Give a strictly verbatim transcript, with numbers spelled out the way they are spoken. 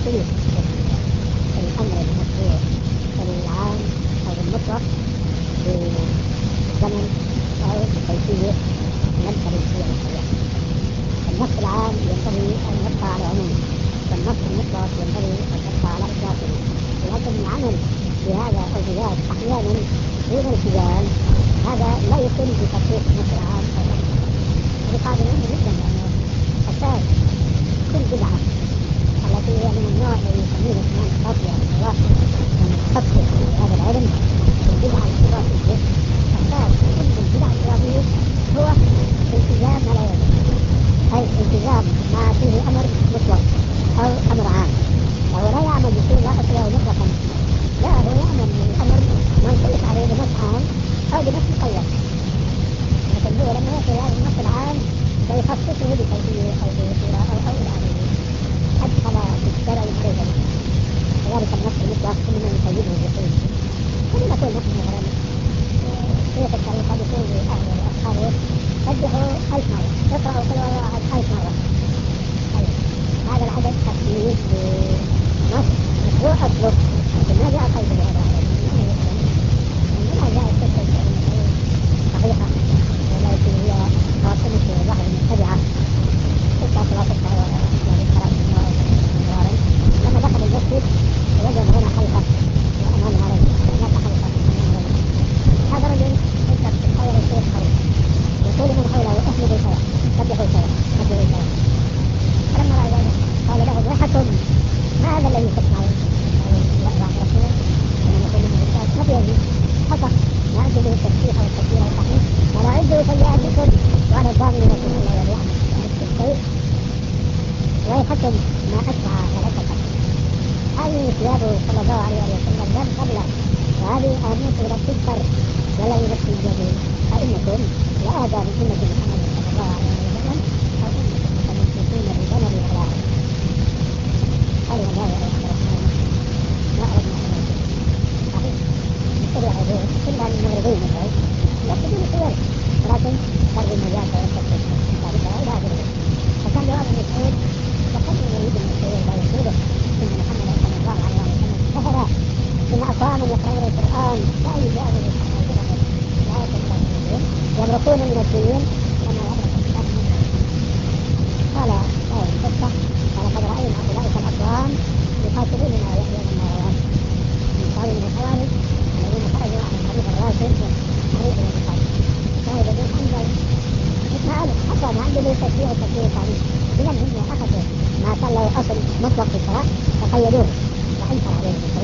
تختلف الأمر المشروع العام أو المطلق بزمن أو بكيفية ننتهي فيها الحياة. النص العام ينبغي أن يبقى على عمومه، والنص المطلق ينبغي أن يبقى على إطلاقه، لكن العمل بهذا أو بذاك أحيانا دون التزام هذا لا يكون بتطبيق النص العام أو هذه قاعدة مهمة جدا، لأنه أساس كل بدعة التي هي من النوع الذي يسميه الإمام الخاطئ الله من خطه هذا العلم البدعة الإضافية. أساس كل البدع الإضافية هو التزام ما لا يجب، أي التزام ما فيه أمر مطلق أو أمر عام، وهو لا يعمل بشيء لا أصله مطلقا، لا هو يعمل بالأمر منصوص عليه بنص عام أو بنص مقيد، لكن هو لما يأتي هذا النص العام فيخصصه بكيفية أو بصورة أو أو إلى آخره أدخل في الشرع الكيفية. وذلك النص المطلق كل من يقيده بقيد، كل ما يكون نحن مثلا كيف الطريقة بكل أهله وأصحابه سبحوا ألف مرة، اقرأوا كل واحد ألف مرة. أيوة. هذا العدد تقييد بنص مشروع أصله، لكن ما جاء قيد بهذا العدد، ما جاء السكة صحيحة ولا يكون هي خاصمة ظهر المتبعة تسعة ثلاثة وعشرين. لما دخل المسجد وجد هنا حلقة وأمامها رجل، هناك حلقة وأمامها رجل. هذا رجل يكتب في الحول الشيخ حوله يقول من حوله احمدوا سوا سبحوا سوا سبحوا سوا. فلما رأى ذلك قال له ويحكم ما هذا الذي تسمعون؟ قالوا لا بعد رسول لما نقول له الأستاذ ما في أجل حقق ما عنده له التسبيح والتكبير والتحميد ولا عنده سيئاتكم وأنا ضامن لكم الله يرحمه الشيء ويحكم ما أسمع ملكة. هذه ثيابه صلى الله عليه وسلم لم قبل، وهذه آمنة إلى الكفر ولا ينفي الجديد أئمة لآذى من أمة محمد صلى الله عليه وسلم أو أمة متمسكين بالبلد على قال الله يا الرحمن ما أردنا أن نقول صحيح نقول عدوه كلها من المغربين مثلا لا تدون خير، ولكن فرض المجال ويستطيع ذلك إلى آخره. فكان جواب المسعود وقد يريد المسعود لا يقوله إن محمد صلى الله عليه وسلم كفر إن أقواما يقرؤون القرآن لا يجاوز لا يتكلمون يبرقون من الدين كما يبرق الشمس من الدين. قال قال القصة قال قد رأينا أولئك الأقوام يقاتلون مع يحيى بن مروان من قوم من الخوارج الذين خرجوا عن الطريق الراشد طريق الانتقام. شاهد بن حنبل اسمعوا حتى ما عنده تشريع التشريع التعليم بل هم أخذوا ما كان له أصل مطلق في الشرع فقيدوه وأنكر عليه